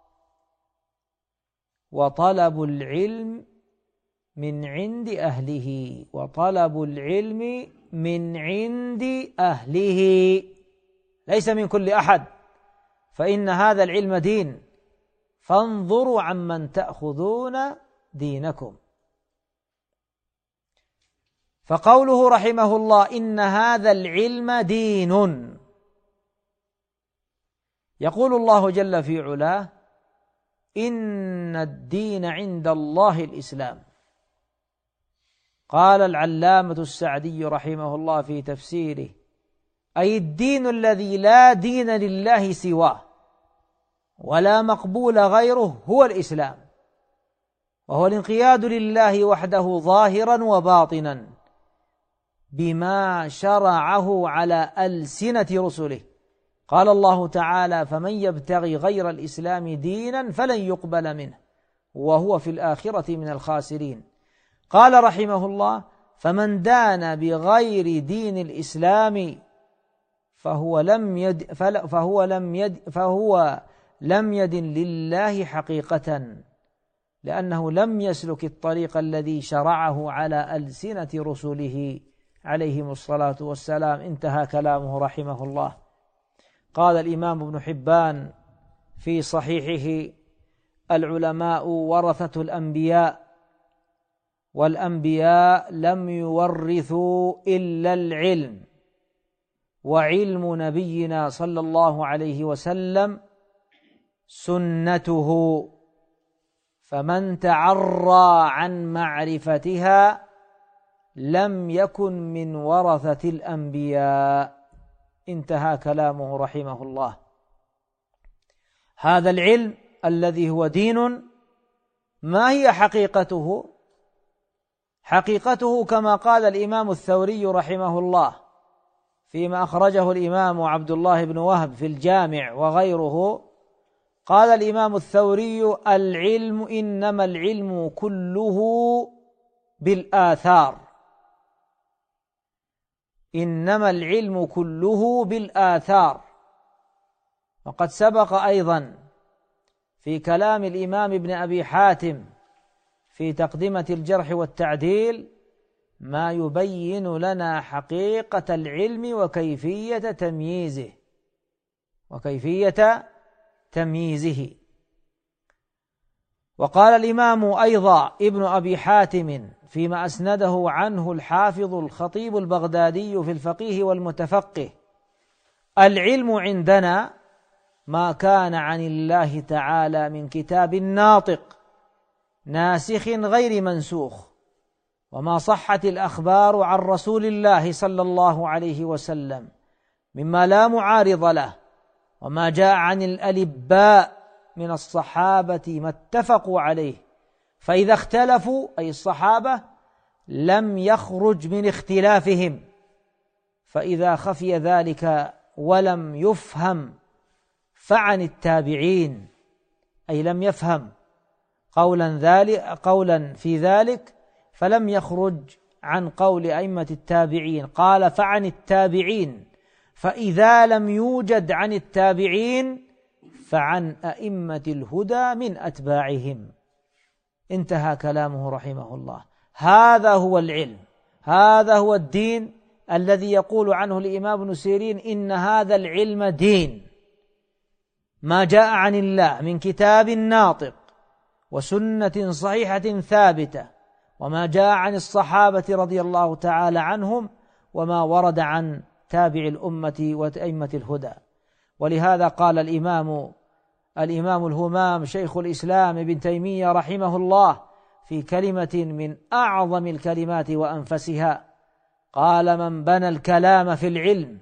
وطلب العلم من عند أهله. وطلب العلم من عند أهله، ليس من كل أحد، فإن هذا العلم دين، فانظروا عمن تأخذون دينكم. فقوله رحمه الله إن هذا العلم دين، يقول الله جل في علاه: إن الدين عند الله الإسلام. قال العلامة السعدي رحمه الله في تفسيره: أي الدين الذي لا دين لله سواه ولا مقبول غيره هو الإسلام، وهو الانقياد لله وحده ظاهرا وباطنا بما شرعه على ألسنة رسله. قال الله تعالى: فمن يبتغي غير الإسلام دينا فلن يقبل منه وهو في الآخرة من الخاسرين. قال رحمه الله: فمن دان بغير دين الإسلام فهو لم يدن لله حقيقة، لأنه لم يسلك الطريق الذي شرعه على ألسنة رسله عليهم الصلاة والسلام. انتهى كلامه رحمه الله. قال الإمام ابن حبان في صحيحه: العلماء ورثة الأنبياء، والأنبياء لم يورثوا إلا العلم، وعلم نبينا صلى الله عليه وسلم سنته، فمن تعرى عن معرفتها لم يكن من ورثة الأنبياء. انتهى كلامه رحمه الله. هذا العلم الذي هو دين ما هي حقيقته؟ حقيقته كما قال الإمام الثوري رحمه الله فيما أخرجه الإمام عبد الله بن وهب في الجامع وغيره، قال الإمام الثوري: العلم إنما العلم كله بالآثار، إنما العلم كله بالآثار. وقد سبق أيضا في كلام الإمام ابن أبي حاتم في تقدمة الجرح والتعديل ما يبين لنا حقيقة العلم وكيفية تمييزه. وقال الإمام أيضا ابن أبي حاتم فيما أسنده عنه الحافظ الخطيب البغدادي في الفقيه والمتفقه: العلم عندنا ما كان عن الله تعالى من كتاب ناطق ناسخ غير منسوخ، وما صحت الأخبار عن رسول الله صلى الله عليه وسلم مما لا معارض له، وما جاء عن الألباء من الصحابة ما اتفقوا عليه، فإذا اختلفوا أي الصحابة لم يخرج من اختلافهم، فإذا خفي ذلك ولم يفهم فعن التابعين، أي لم يفهم قولا في ذلك فلم يخرج عن قول أئمة التابعين، قال فعن التابعين، فإذا لم يوجد عن التابعين فعن أئمة الهدى من أتباعهم. انتهى كلامه رحمه الله. هذا هو العلم، هذا هو الدين الذي يقول عنه الإمام ابن سيرين: إن هذا العلم دين، ما جاء عن الله من كتاب ناطق وسنة صحيحة ثابتة، وما جاء عن الصحابة رضي الله تعالى عنهم، وما ورد عن تابع الأمة وأئمة الهدى. ولهذا قال الإمام الهمام شيخ الإسلام ابن تيمية رحمه الله في كلمة من أعظم الكلمات وأنفسها، قال: من بنى الكلام في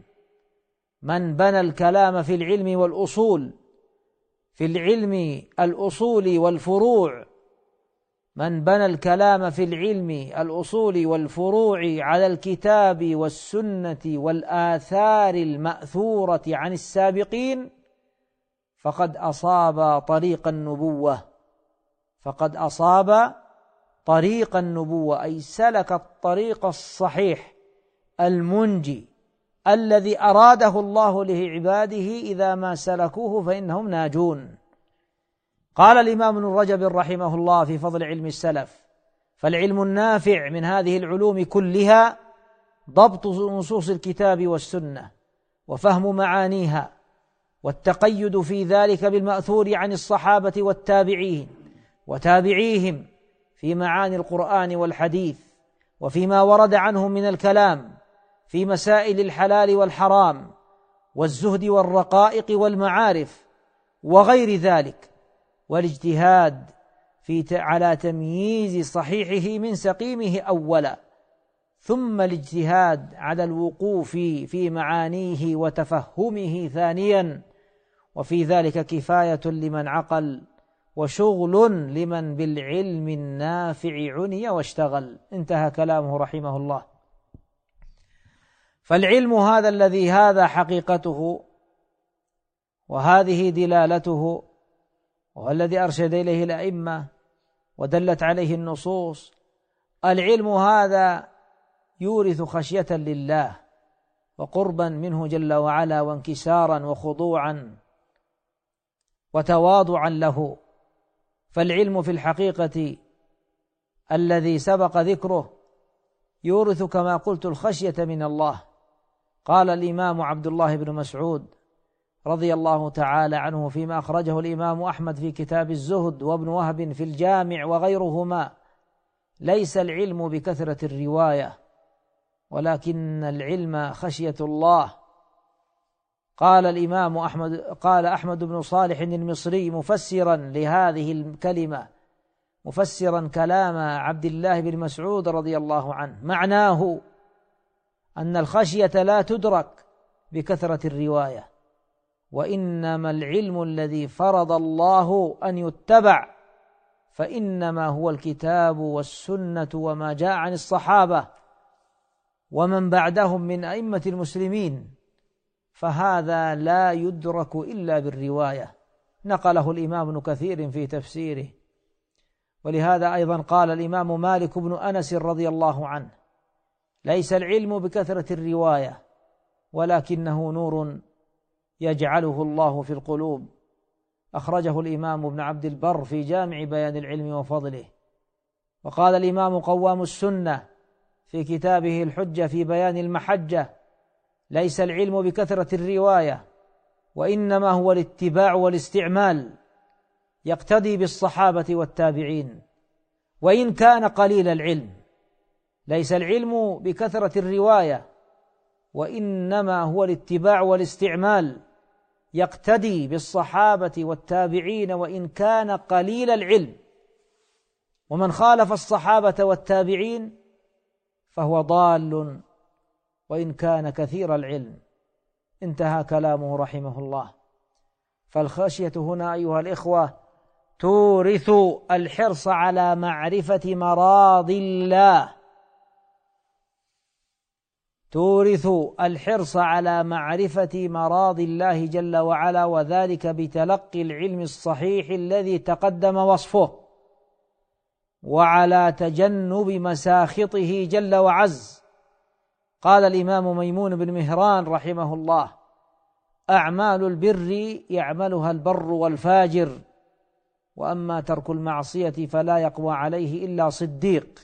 العلم والأصول، في العلم الأصول والفروع، من بنى الكلام في العلم الأصول والفروع على الكتاب والسنة والآثار المأثورة عن السابقين فقد أصاب طريق النبوة، أي سلك الطريق الصحيح المنجي الذي أراده الله لعباده، إذا ما سلكوه فإنهم ناجون. قال الإمام ابن رجب رحمه الله في فضل علم السلف: فالعلم النافع من هذه العلوم كلها ضبط نصوص الكتاب والسنة وفهم معانيها، والتقيد في ذلك بالمأثور عن الصحابة والتابعين وتابعيهم في معاني القرآن والحديث، وفيما ورد عنهم من الكلام في مسائل الحلال والحرام والزهد والرقائق والمعارف وغير ذلك، والاجتهاد على تمييز صحيحه من سقيمه أولا، ثم الاجتهاد على الوقوف في معانيه وتفهمه ثانيا، وفي ذلك كفاية لمن عقل وشغل لمن بالعلم النافع عني واشتغل. انتهى كلامه رحمه الله. فالعلم هذا الذي هذا حقيقته وهذه دلالته، والذي أرشد إليه الأئمة ودلت عليه النصوص، العلم هذا يورث خشية لله وقربا منه جل وعلا وانكسارا وخضوعا وتواضعا له. فالعلم في الحقيقة الذي سبق ذكره يورث كما قلت الخشية من الله. قال الإمام عبد الله بن مسعود رضي الله تعالى عنه فيما أخرجه الإمام أحمد في كتاب الزهد وابن وهب في الجامع وغيرهما: ليس العلم بكثرة الرواية ولكن العلم خشية الله. قال أحمد بن صالح المصري مفسرا لهذه الكلمة، مفسرا كلام عبد الله بن مسعود رضي الله عنه: معناه أن الخشية لا تدرك بكثرة الرواية، وإنما العلم الذي فرض الله أن يتبع فإنما هو الكتاب والسنة وما جاء عن الصحابة ومن بعدهم من أئمة المسلمين، فهذا لا يدرك إلا بالرواية. نقله الإمام ابن كثير في تفسيره. ولهذا أيضا قال الإمام مالك بن أنس رضي الله عنه: ليس العلم بكثرة الرواية ولكنه نور يجعله الله في القلوب. أخرجه الإمام ابن عبد البر في جامع بيان العلم وفضله. وقال الإمام قوام السنة في كتابه الحجة في بيان المحجة: ليس العلم بكثرة الرواية وإنما هو الاتباع والاستعمال، يقتدي بالصحابة والتابعين وإن كان قليل العلم. ليس العلم بكثرة الرواية وإنما هو الاتباع والاستعمال، يقتدي بالصحابة والتابعين وإن كان قليل العلم. ومن خالف الصحابة والتابعين فهو ضال وإن كان كثير العلم. انتهى كلامه رحمه الله. فالخشية هنا أيها الإخوة تورث الحرص على معرفة مراض الله، تورث الحرص على معرفة مراض الله جل وعلا، وذلك بتلقي العلم الصحيح الذي تقدم وصفه، وعلى تجنب مساخطه جل وعز. قال الإمام ميمون بن مهران رحمه الله: أعمال البر يعملها البر والفاجر، وأما ترك المعصية فلا يقوى عليه إلا صديق.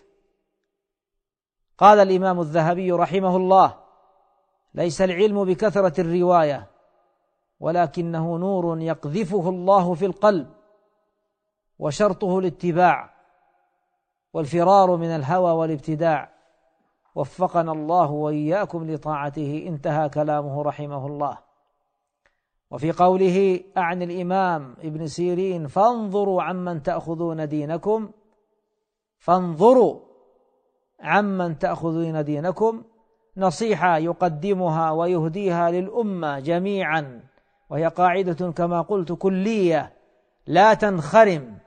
قال الإمام الذهبي رحمه الله: ليس العلم بكثرة الرواية ولكنه نور يقذفه الله في القلب، وشرطه الاتباع والفرار من الهوى والابتداع. وفقنا الله وإياكم لطاعته. انتهى كلامه رحمه الله. وفي قوله عن الإمام ابن سيرين: فانظروا عمن تأخذون دينكم، فانظروا عمن تأخذون دينكم، نصيحة يقدمها ويهديها للأمة جميعا، وهي قاعدة كما قلت كلية لا تنخرم.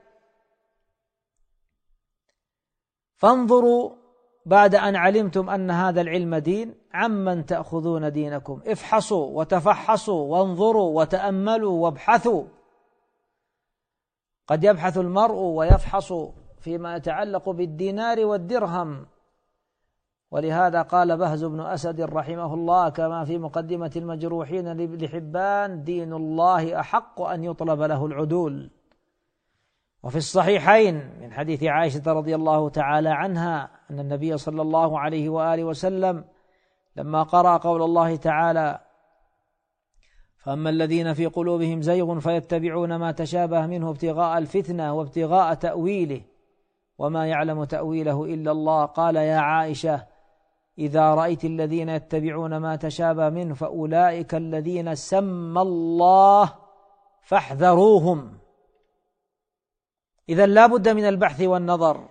فانظروا بعد أن علمتم أن هذا العلم دين عمن تأخذون دينكم، افحصوا وتفحصوا وانظروا وتأملوا وابحثوا. قد يبحث المرء ويفحص فيما يتعلق بالدينار والدرهم. ولهذا قال بهز بن أسد رحمه الله كما في مقدمة المجروحين لحبان: دين الله أحق أن يطلب له العدول. وفي الصحيحين من حديث عائشة رضي الله تعالى عنها أن النبي صلى الله عليه وآله وسلم لما قرأ قول الله تعالى: فأما الذين في قلوبهم زيغ فيتبعون ما تشابه منه ابتغاء الفتنة وابتغاء تأويله وما يعلم تأويله إلا الله، قال: يا عائشة إذا رأيت الذين يتبعون ما تشابه منه فأولئك الذين سمى الله فاحذروهم. إذن لا بد من البحث والنظر،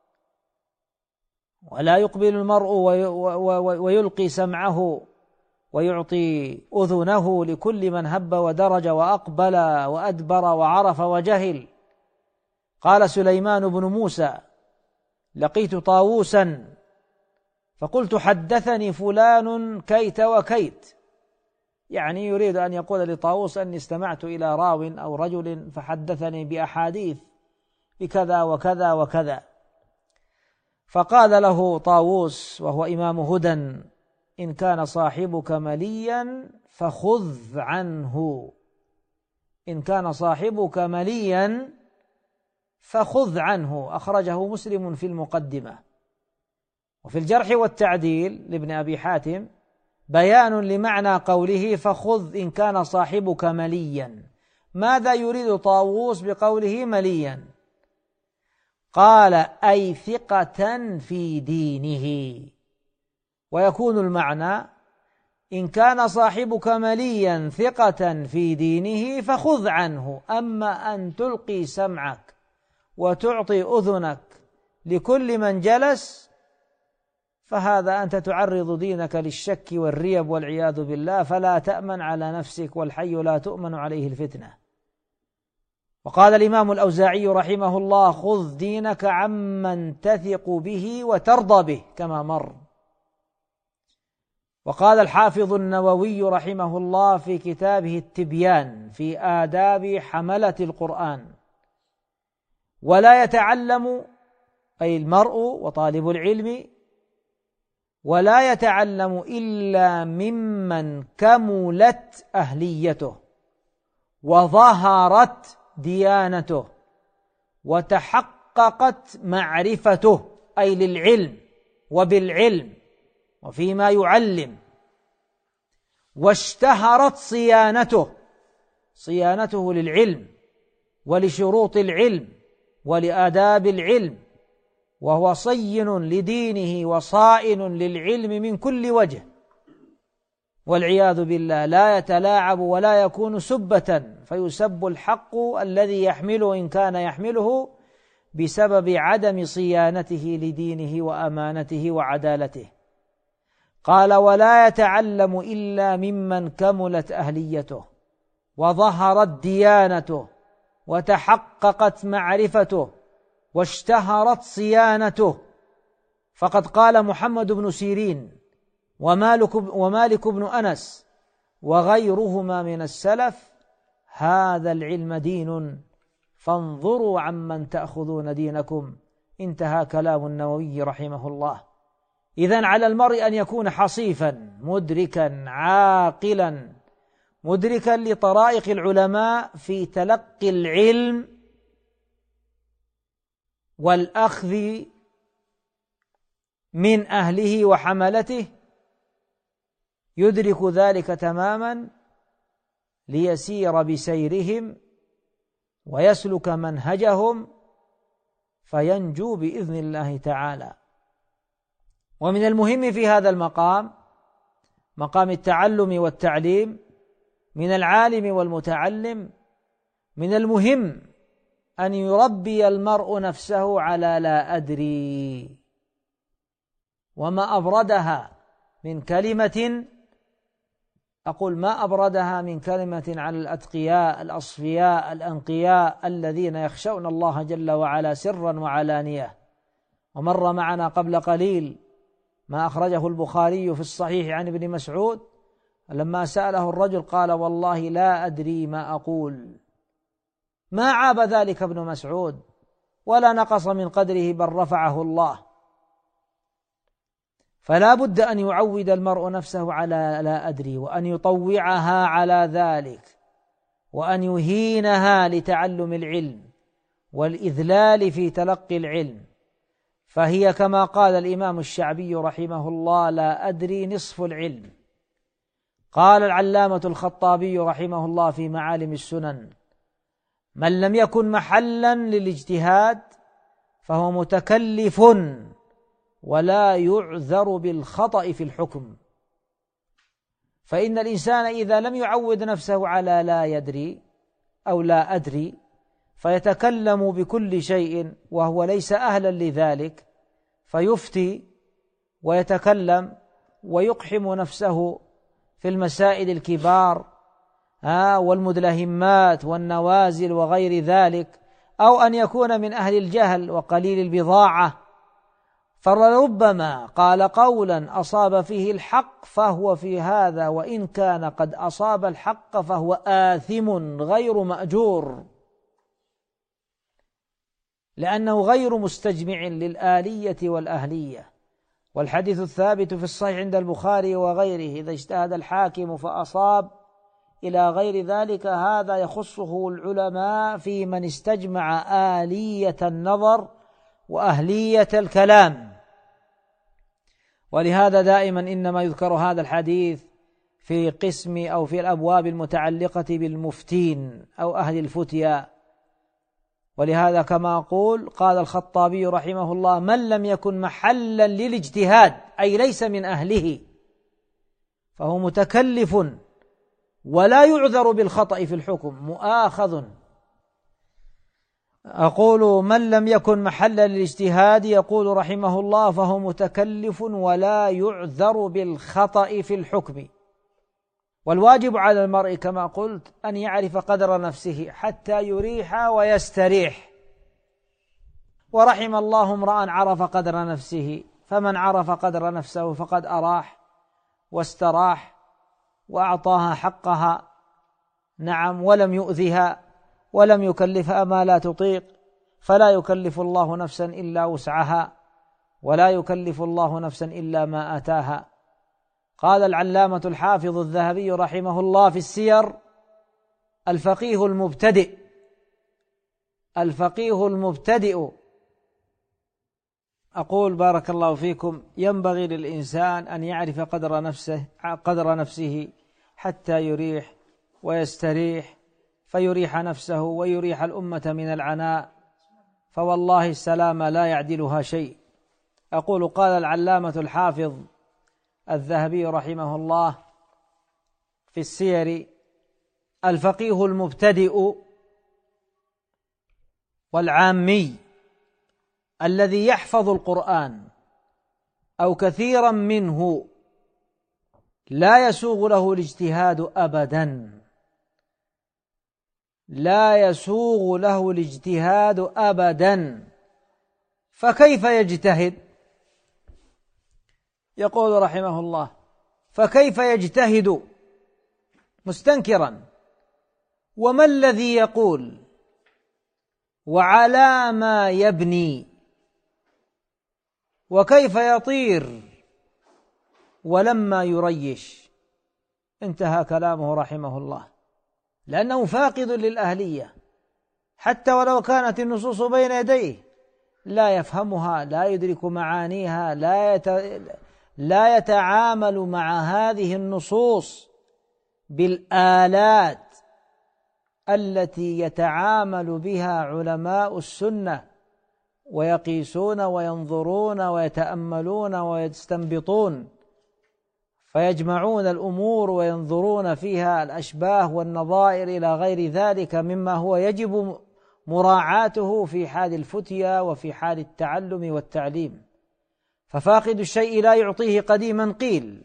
ولا يقبل المرء ويلقي سمعه ويعطي أذنه لكل من هب ودرج وأقبل وأدبر وعرف وجهل. قال سليمان بن موسى: لقيت طاووسا فقلت حدثني فلان كيت وكيت، يعني يريد أن يقول لطاووس أني استمعت إلى راو أو رجل فحدثني بأحاديث بكذا وكذا وكذا. فقال له طاووس وهو إمام هدى: إن كان صاحبك مليا فخذ عنه، إن كان صاحبك مليا فخذ عنه. أخرجه مسلم في المقدمة. وفي الجرح والتعديل لابن أبي حاتم بيان لمعنى قوله فخذ إن كان صاحبك مليا. ماذا يريد طاووس بقوله مليا؟ قال: أي ثقة في دينه. ويكون المعنى إن كان صاحبك مليا ثقة في دينه فخذ عنه. أما أن تلقي سمعك وتعطي أذنك لكل من جلس فهذا أنت تعرض دينك للشك والريب والعياذ بالله، فلا تأمن على نفسك، والحي لا تؤمن عليه الفتنة. وقال الإمام الأوزاعي رحمه الله: خذ دينك عمن تثق به وترضى به، كما مر. وقال الحافظ النووي رحمه الله في كتابه التبيان في آداب حملة القرآن: ولا يتعلم، أي المرء وطالب العلم، ولا يتعلم إلا ممن كملت أهليته وظهرت ديانته وتحققت معرفته، أي للعلم وبالعلم وفيما يعلم، واشتهرت صيانته للعلم ولشروط العلم ولآداب العلم، وهو صين لدينه وصائن للعلم من كل وجه، والعياذ بالله لا يتلاعب ولا يكون سبة فيسب الحق الذي يحمله إن كان يحمله بسبب عدم صيانته لدينه وأمانته وعدالته. قال: ولا يتعلم إلا ممن كملت أهليته وظهرت ديانته وتحققت معرفته واشتهرت صيانته. فقد قال محمد بن سيرين ومالك بن أنس وغيرهما من السلف: هذا العلم دين فانظروا عمن تأخذون دينكم. انتهى كلام النووي رحمه الله. إذن على المرء أن يكون حصيفا مدركا عاقلا مدركا لطرائق العلماء في تلقي العلم والأخذ من أهله وحملته، يدرك ذلك تماما ليسير بسيرهم ويسلك منهجهم فينجو بإذن الله تعالى. ومن المهم في هذا المقام، مقام التعلم والتعليم، من العالم والمتعلم، من المهم أن يربي المرء نفسه على لا أدري، وما أبردها من كلمة، أقول ما أبردها من كلمة على الأتقياء الأصفياء الأنقياء الذين يخشون الله جل وعلا سرا وعلانية. ومر معنا قبل قليل ما أخرجه البخاري في الصحيح عن ابن مسعود لما سأله الرجل قال: والله لا أدري ما أقول. ما عاب ذلك ابن مسعود ولا نقص من قدره، بل رفعه الله. فلا بد أن يعود المرء نفسه على لا أدري، وأن يطوعها على ذلك، وأن يهينها لتعلم العلم والإذلال في تلقي العلم. فهي كما قال الإمام الشعبي رحمه الله: لا أدري نصف العلم. قال العلامة الخطابي رحمه الله في معالم السنن: من لم يكن محلا للاجتهاد فهو متكلف ولا يعذر بالخطأ في الحكم. فإن الإنسان إذا لم يعود نفسه على لا يدري أو لا أدري فيتكلم بكل شيء وهو ليس أهلا لذلك، فيفتي ويتكلم ويقحم نفسه في المسائل الكبار والمدلهمات والنوازل وغير ذلك، أو أن يكون من أهل الجهل وقليل البضاعة، فربما قال قولا أصاب فيه الحق فهو في هذا وإن كان قد أصاب الحق فهو آثم غير مأجور، لأنه غير مستجمع للآلية والأهلية. والحديث الثابت في الصحيح عند البخاري وغيره: إذا اجتهد الحاكم فأصاب إلى غير ذلك، هذا يخصه العلماء في من استجمع آلية النظر وأهلية الكلام. ولهذا دائما إنما يذكر هذا الحديث في قسم أو في الأبواب المتعلقة بالمفتين أو أهل الفتيا. ولهذا كما أقول قال الخطابي رحمه الله: من لم يكن محلا للاجتهاد، أي ليس من أهله، فهو متكلف ولا يعذر بالخطأ في الحكم، مؤاخذ. أقول من لم يكن محلا للاجتهاد، يقول رحمه الله: فهو متكلف ولا يعذر بالخطأ في الحكم. والواجب على المرء كما قلت أن يعرف قدر نفسه حتى يريح ويستريح. ورحم الله امرأ عرف قدر نفسه، فمن عرف قدر نفسه فقد أراح واستراح وأعطاها حقها، نعم، ولم يؤذها ولم يكلفها ما لا تطيق، فلا يكلف الله نفسا إلا وسعها، ولا يكلف الله نفسا إلا ما آتاها. قال العلامة الحافظ الذهبي رحمه الله في السير: الفقيه المبتدئ أقول بارك الله فيكم ينبغي للإنسان أن يعرف قدر نفسه حتى يريح ويستريح، فيريح نفسه ويريح الأمة من العناء، فوالله السلام لا يعدلها شيء. أقول قال العلامة الحافظ الذهبي رحمه الله في السير: الفقيه المبتدئ والعامي الذي يحفظ القرآن أو كثيرا منه لا يسوغ له الاجتهاد أبدا، لا يسوغ له الاجتهاد أبدا، فكيف يجتهد؟ يقول رحمه الله: فكيف يجتهد مستنكرا؟ وما الذي يقول وعلى ما يبني؟ وكيف يطير ولما يريش؟ انتهى كلامه رحمه الله، لأنه فاقد للأهلية، حتى ولو كانت النصوص بين يديه لا يفهمها، لا يدرك معانيها، لا يتعامل مع هذه النصوص بالآلات التي يتعامل بها علماء السنة، ويقيسون وينظرون ويتأملون ويستنبطون، فيجمعون الأمور وينظرون فيها الأشباه والنظائر إلى غير ذلك مما هو يجب مراعاته في حال الفتيا وفي حال التعلم والتعليم. ففاقد الشيء لا يعطيه قديما قيل.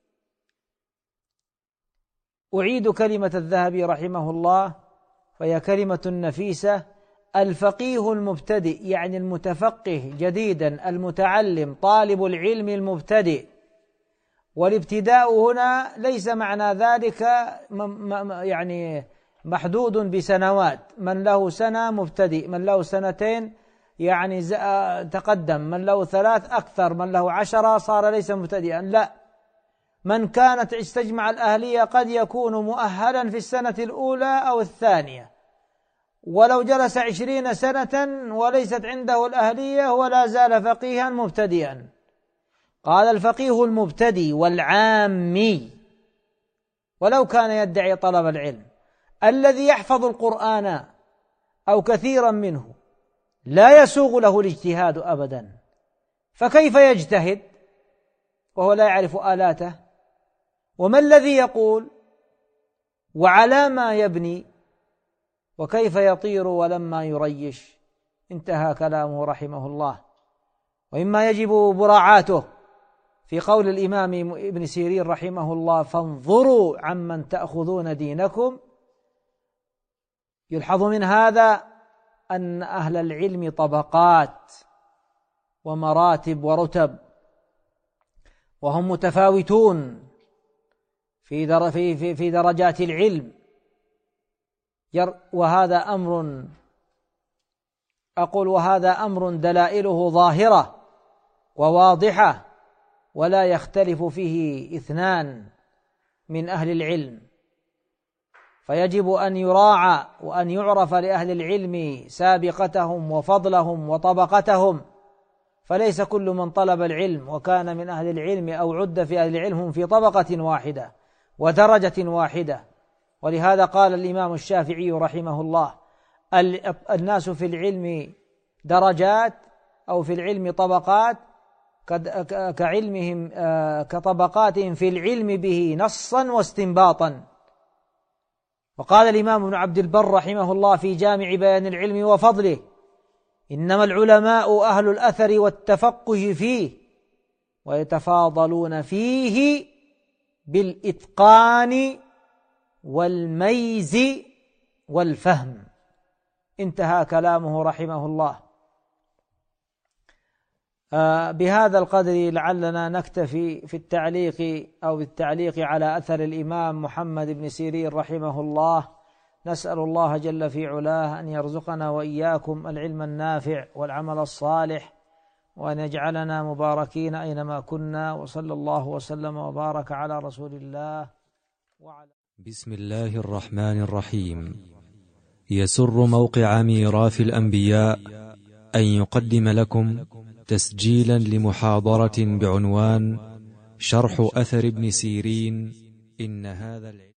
أعيد كلمة الذهبي رحمه الله فهي كلمة نفيسة: الفقيه المبتدئ، يعني المتفقه جديدا، المتعلم، طالب العلم المبتدئ. والابتداء هنا ليس معنى ذلك يعني محدود بسنوات، من له سنة مبتدئ، من له سنتين يعني تقدم، من له 3 أكثر، من له 10 صار ليس مبتدئا، لا، من كانت استجمع الأهلية قد يكون مؤهلا في السنة الأولى أو الثانية، ولو جلس 20 سنة وليست عنده الأهلية ولا زال فقيها مبتدئا. قال: الفقيه المبتدئ والعامي، ولو كان يدعي طلب العلم، الذي يحفظ القرآن أو كثيرا منه لا يسوغ له الاجتهاد أبدا، فكيف يجتهد وهو لا يعرف آلاته؟ وما الذي يقول وعلى ما يبني؟ وكيف يطير ولما يريش؟ انتهى كلامه رحمه الله. وإما يجب مراعاته في قول الإمام ابن سيرين رحمه الله: فانظروا عمن تأخذون دينكم. يلحظ من هذا أن أهل العلم طبقات ومراتب ورتب، وهم متفاوتون في درجات العلم، وهذا أمر دلائله ظاهرة وواضحة، ولا يختلف فيه 2 من أهل العلم، فيجب أن يراعى وأن يعرف لأهل العلم سابقتهم وفضلهم وطبقتهم، فليس كل من طلب العلم وكان من أهل العلم أو عد في أهل العلم هم في طبقة واحدة ودرجة واحدة. ولهذا قال الإمام الشافعي رحمه الله: الناس في العلم درجات أو في العلم طبقات كعلمهم كطبقاتهم في العلم به نصا واستنباطا. وقال الإمام ابن عبد البر رحمه الله في جامع بيان العلم وفضله: إنما العلماء أهل الأثر والتفقه فيه، ويتفاضلون فيه بالإتقان والميز والفهم. انتهى كلامه رحمه الله. بهذا القدر لعلنا نكتفي في التعليق أو بالتعليق على أثر الإمام محمد بن سيرين رحمه الله. نسأل الله جل في علاه أن يرزقنا وإياكم العلم النافع والعمل الصالح، وأن يجعلنا مباركين أينما كنا، وصلى الله وسلم وبارك على رسول الله وعلى. بسم الله الرحمن الرحيم. يسر موقع ميراث الأنبياء أن يقدم لكم تسجيلا لمحاضرة بعنوان شرح أثر ابن سيرين. إن هذا